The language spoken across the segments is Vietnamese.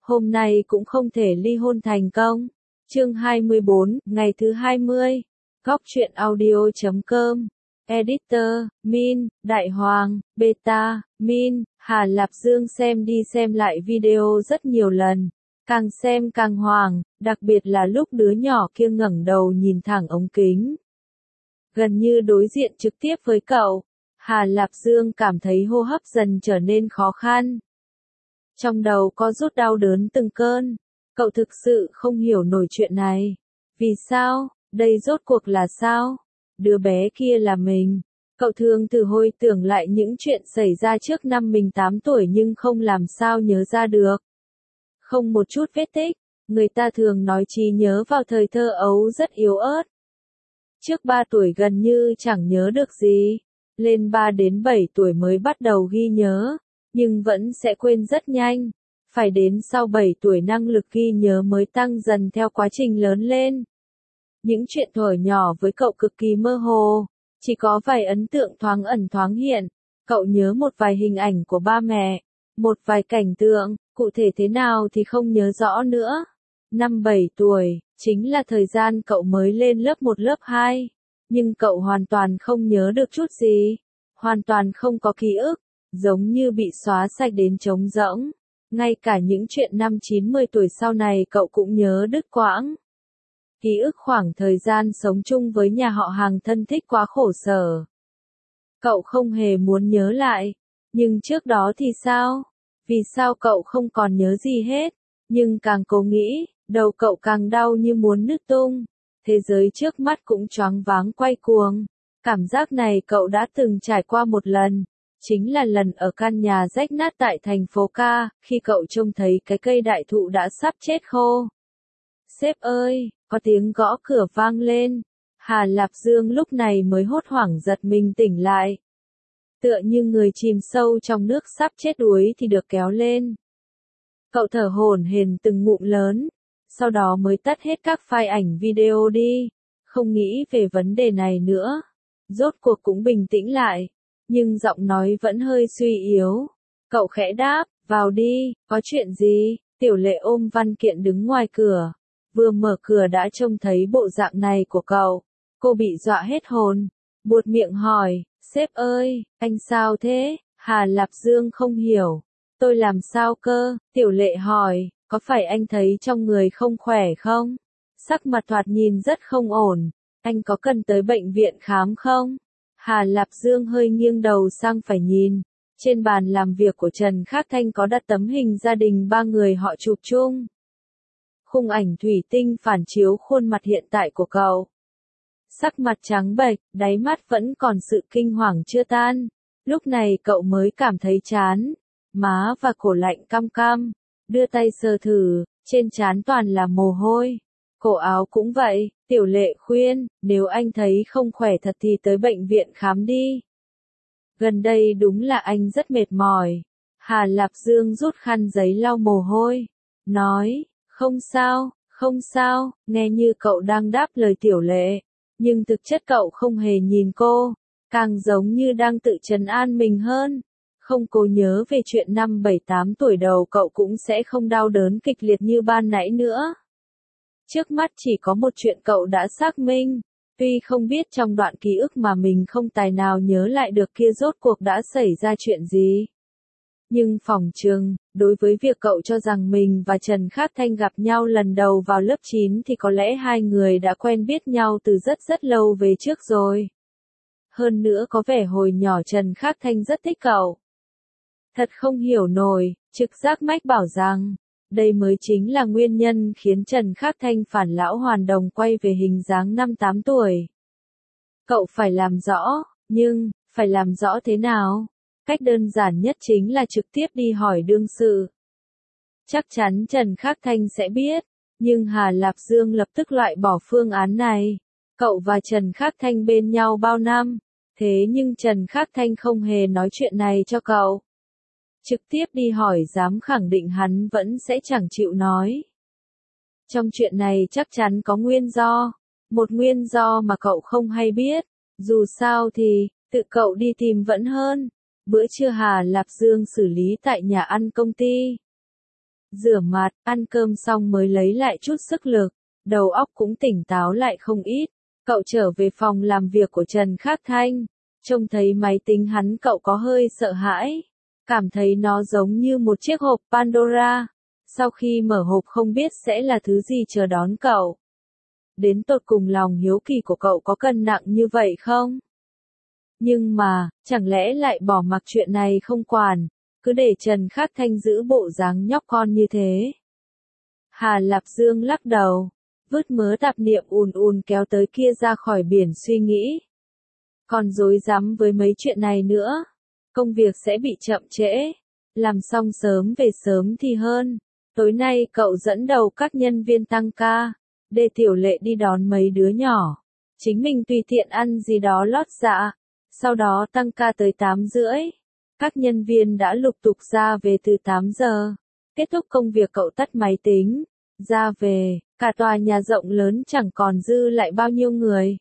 hôm nay cũng không thể ly hôn thành công. Chương 24, ngày thứ 20. Góc truyện audio.com. Editor, Min, Đại Hoàng, Beta, Min, Hà Lạp Dương xem đi xem lại video rất nhiều lần. Càng xem càng hoảng, đặc biệt là lúc đứa nhỏ kia ngẩng đầu nhìn thẳng ống kính. Gần như đối diện trực tiếp với cậu, Hà Lạp Dương cảm thấy hô hấp dần trở nên khó khăn. Trong đầu có rút đau đớn từng cơn. Cậu thực sự không hiểu nổi chuyện này. Vì sao? Đây rốt cuộc là sao? Đứa bé kia là mình. Cậu thường thử hồi tưởng lại những chuyện xảy ra trước năm mình 8 tuổi nhưng không làm sao nhớ ra được. Không một chút vết tích. Người ta thường nói trí nhớ vào thời thơ ấu rất yếu ớt. Trước 3 tuổi gần như chẳng nhớ được gì. Lên 3 đến 7 tuổi mới bắt đầu ghi nhớ. Nhưng vẫn sẽ quên rất nhanh. Phải đến sau 7 tuổi năng lực ghi nhớ mới tăng dần theo quá trình lớn lên. Những chuyện thuở nhỏ với cậu cực kỳ mơ hồ, chỉ có vài ấn tượng thoáng ẩn thoáng hiện. Cậu nhớ một vài hình ảnh của ba mẹ, một vài cảnh tượng, cụ thể thế nào thì không nhớ rõ nữa. Năm 7 tuổi, chính là thời gian cậu mới lên lớp 1 lớp 2, nhưng cậu hoàn toàn không nhớ được chút gì, hoàn toàn không có ký ức, giống như bị xóa sạch đến trống rỗng. Ngay cả những chuyện năm 9-10 tuổi sau này cậu cũng nhớ đứt quãng. Ký ức khoảng thời gian sống chung với nhà họ hàng thân thích quá khổ sở. Cậu không hề muốn nhớ lại. Nhưng trước đó thì sao? Vì sao cậu không còn nhớ gì hết? Nhưng càng cố nghĩ, đầu cậu càng đau như muốn nứt tung. Thế giới trước mắt cũng choáng váng quay cuồng. Cảm giác này cậu đã từng trải qua một lần. Chính là lần ở căn nhà rách nát tại thành phố Ca, khi cậu trông thấy cái cây đại thụ đã sắp chết khô. Sếp ơi, có tiếng gõ cửa vang lên. Hà Lạp Dương lúc này mới hốt hoảng giật mình tỉnh lại. Tựa như người chìm sâu trong nước sắp chết đuối thì được kéo lên. Cậu thở hổn hển từng ngụm lớn, sau đó mới tắt hết các file ảnh video đi, không nghĩ về vấn đề này nữa. Rốt cuộc cũng bình tĩnh lại, nhưng giọng nói vẫn hơi suy yếu. Cậu khẽ đáp, vào đi, có chuyện gì? Tiểu Lệ ôm văn kiện đứng ngoài cửa. Vừa mở cửa đã trông thấy bộ dạng này của cậu. Cô bị dọa hết hồn. Buột miệng hỏi, sếp ơi, anh sao thế? Hà Lạp Dương không hiểu. Tôi làm sao cơ? Tiểu Lệ hỏi, có phải anh thấy trong người không khỏe không? Sắc mặt thoạt nhìn rất không ổn. Anh có cần tới bệnh viện khám không? Hà Lạp Dương hơi nghiêng đầu sang phải nhìn. Trên bàn làm việc của Trần Khắc Thanh có đặt tấm hình gia đình 3 người họ chụp chung. Khung ảnh thủy tinh phản chiếu khuôn mặt hiện tại của cậu. Sắc mặt trắng bệch, đáy mắt vẫn còn sự kinh hoàng chưa tan. Lúc này cậu mới cảm thấy chán, má và cổ lạnh căm căm. Đưa tay sờ thử, trên trán toàn là mồ hôi. Cổ áo cũng vậy. Tiểu Lệ khuyên, nếu anh thấy không khỏe thật thì tới bệnh viện khám đi. Gần đây đúng là anh rất mệt mỏi. Hà Lạp Dương rút khăn giấy lau mồ hôi. Nói, không sao, không sao, nghe như cậu đang đáp lời Tiểu Lệ. Nhưng thực chất cậu không hề nhìn cô, càng giống như đang tự trấn an mình hơn. Không cố nhớ về chuyện năm 7-8 tuổi đầu cậu cũng sẽ không đau đớn kịch liệt như ban nãy nữa. Trước mắt chỉ có một chuyện cậu đã xác minh, tuy không biết trong đoạn ký ức mà mình không tài nào nhớ lại được kia rốt cuộc đã xảy ra chuyện gì. Nhưng phỏng chừng, đối với việc cậu cho rằng mình và Trần Khắc Thanh gặp nhau lần đầu vào lớp 9 thì có lẽ hai người đã quen biết nhau từ rất rất lâu về trước rồi. Hơn nữa có vẻ hồi nhỏ Trần Khắc Thanh rất thích cậu. Thật không hiểu nổi, trực giác mách bảo rằng, đây mới chính là nguyên nhân khiến Trần Khắc Thanh phản lão hoàn đồng quay về hình dáng năm 8 tuổi. Cậu phải làm rõ, nhưng, phải làm rõ thế nào? Cách đơn giản nhất chính là trực tiếp đi hỏi đương sự. Chắc chắn Trần Khắc Thanh sẽ biết, nhưng Hà Lạp Dương lập tức loại bỏ phương án này. Cậu và Trần Khắc Thanh bên nhau bao năm, thế nhưng Trần Khắc Thanh không hề nói chuyện này cho cậu. Trực tiếp đi hỏi dám khẳng định hắn vẫn sẽ chẳng chịu nói. Trong chuyện này chắc chắn có nguyên do, một nguyên do mà cậu không hay biết. Dù sao thì, tự cậu đi tìm vẫn hơn. Bữa trưa Hà Lạp Dương xử lý tại nhà ăn công ty. rửa mặt, ăn cơm xong mới lấy lại chút sức lực, đầu óc cũng tỉnh táo lại không ít. Cậu trở về phòng làm việc của Trần Khắc Thanh, trông thấy máy tính hắn cậu có hơi sợ hãi, cảm thấy nó giống như một chiếc hộp Pandora. Sau khi mở hộp không biết sẽ là thứ gì chờ đón cậu. Đến tột cùng lòng hiếu kỳ của cậu có cân nặng như vậy không? Nhưng mà, chẳng lẽ lại bỏ mặc chuyện này không quản, cứ để Trần Khắc Thanh giữ bộ dáng nhóc con như thế? Hà Lạp Dương lắc đầu, vứt mớ tạp niệm ùn ùn kéo tới kia ra khỏi biển suy nghĩ. Còn rối rắm với mấy chuyện này nữa, công việc sẽ bị chậm trễ, làm xong sớm về sớm thì hơn. Tối nay cậu dẫn đầu các nhân viên tăng ca, để Tiểu Lệ đi đón mấy đứa nhỏ. Chính mình tùy tiện ăn gì đó lót dạ, sau đó tăng ca tới 8:30. Các nhân viên đã lục tục ra về từ 8 giờ. Kết thúc công việc cậu tắt máy tính, ra về, cả tòa nhà rộng lớn chẳng còn dư lại bao nhiêu người.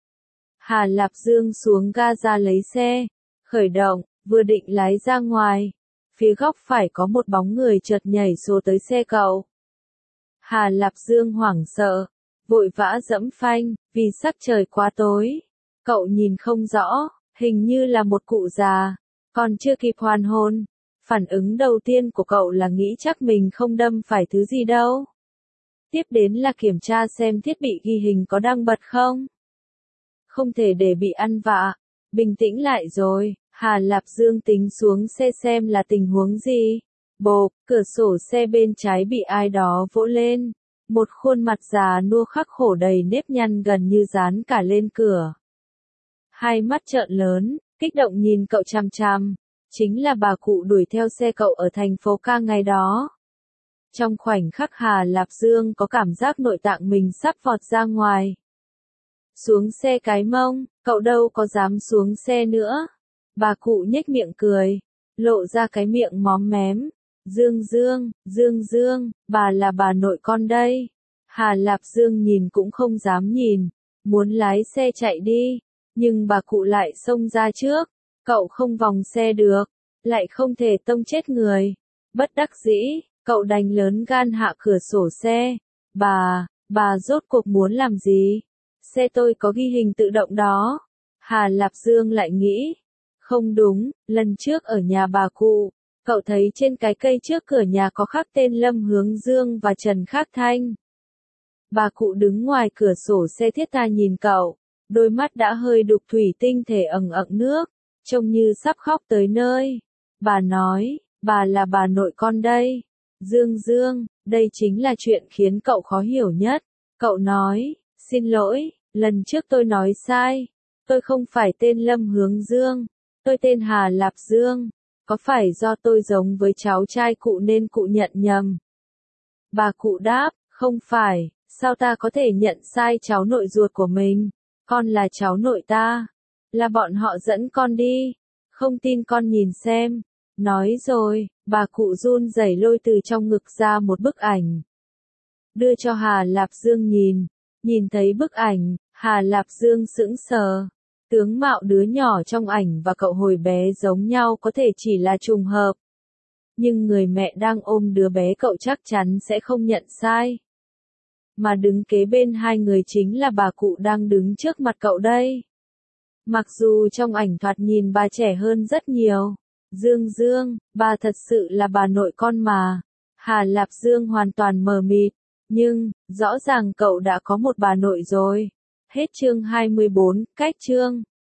Hà Lạp Dương xuống ga ra lấy xe, khởi động, vừa định lái ra ngoài. Phía góc phải có một bóng người chợt nhảy xô tới xe cậu. Hà Lạp Dương hoảng sợ, vội vã giẫm phanh, vì sắc trời quá tối. Cậu nhìn không rõ, hình như là một cụ già, còn chưa kịp hoàn hồn. Phản ứng đầu tiên của cậu là nghĩ chắc mình không đâm phải thứ gì đâu. Tiếp đến là kiểm tra xem thiết bị ghi hình có đang bật không. Không thể để bị ăn vạ. Bình tĩnh lại rồi, Hà Lạp Dương tính xuống xe xem là tình huống gì. Bộp, cửa sổ xe bên trái bị ai đó vỗ lên. Một khuôn mặt già nua khắc khổ đầy nếp nhăn gần như dán cả lên cửa. Hai mắt trợn lớn, kích động nhìn cậu chằm chằm. Chính là bà cụ đuổi theo xe cậu ở thành phố ca ngày đó. Trong khoảnh khắc Hà Lạp Dương có cảm giác nội tạng mình sắp vọt ra ngoài. Xuống xe cái mông, cậu đâu có dám xuống xe nữa. Bà cụ nhếch miệng cười, lộ ra cái miệng móm mém. Dương, bà là bà nội con đây. Hà Lạp Dương nhìn cũng không dám nhìn, muốn lái xe chạy đi, nhưng bà cụ lại xông ra trước. Cậu không vòng xe được, lại không thể tông chết người. Bất đắc dĩ, cậu đành lớn gan hạ cửa sổ xe. Bà rốt cuộc muốn làm gì? Xe tôi có ghi hình tự động đó. Hà Lạp Dương lại nghĩ. Không đúng, lần trước ở nhà bà cụ, cậu thấy trên cái cây trước cửa nhà có khắc tên Lâm Hướng Dương và Trần Khắc Thanh. Bà cụ đứng ngoài cửa sổ xe thiết tha nhìn cậu, đôi mắt đã hơi đục thủy tinh thể ẩn ẩn nước, trông như sắp khóc tới nơi. Bà nói, bà là bà nội con đây. Dương, đây chính là chuyện khiến cậu khó hiểu nhất. Cậu nói, xin lỗi, lần trước tôi nói sai. Tôi không phải tên Lâm Hướng Dương, tôi tên Hà Lạp Dương. Có phải do tôi giống với cháu trai cụ nên cụ nhận nhầm? Bà cụ đáp, không phải, sao ta có thể nhận sai cháu nội ruột của mình? Con là cháu nội ta. Là bọn họ dẫn con đi. Không tin con nhìn xem. Nói rồi, bà cụ run rẩy lôi từ trong ngực ra một bức ảnh. Đưa cho Hà Lạp Dương nhìn. Nhìn thấy bức ảnh, Hà Lạp Dương sững sờ. Tướng mạo đứa nhỏ trong ảnh và cậu hồi bé giống nhau có thể chỉ là trùng hợp. Nhưng người mẹ đang ôm đứa bé cậu chắc chắn sẽ không nhận sai. Mà đứng kế bên hai người chính là bà cụ đang đứng trước mặt cậu đây. Mặc dù trong ảnh thoạt nhìn bà trẻ hơn rất nhiều. Dương, bà thật sự là bà nội con mà. Hà Lạp Dương hoàn toàn mờ mịt. Nhưng, rõ ràng cậu đã có một bà nội rồi. Hết chương 24, cách chương.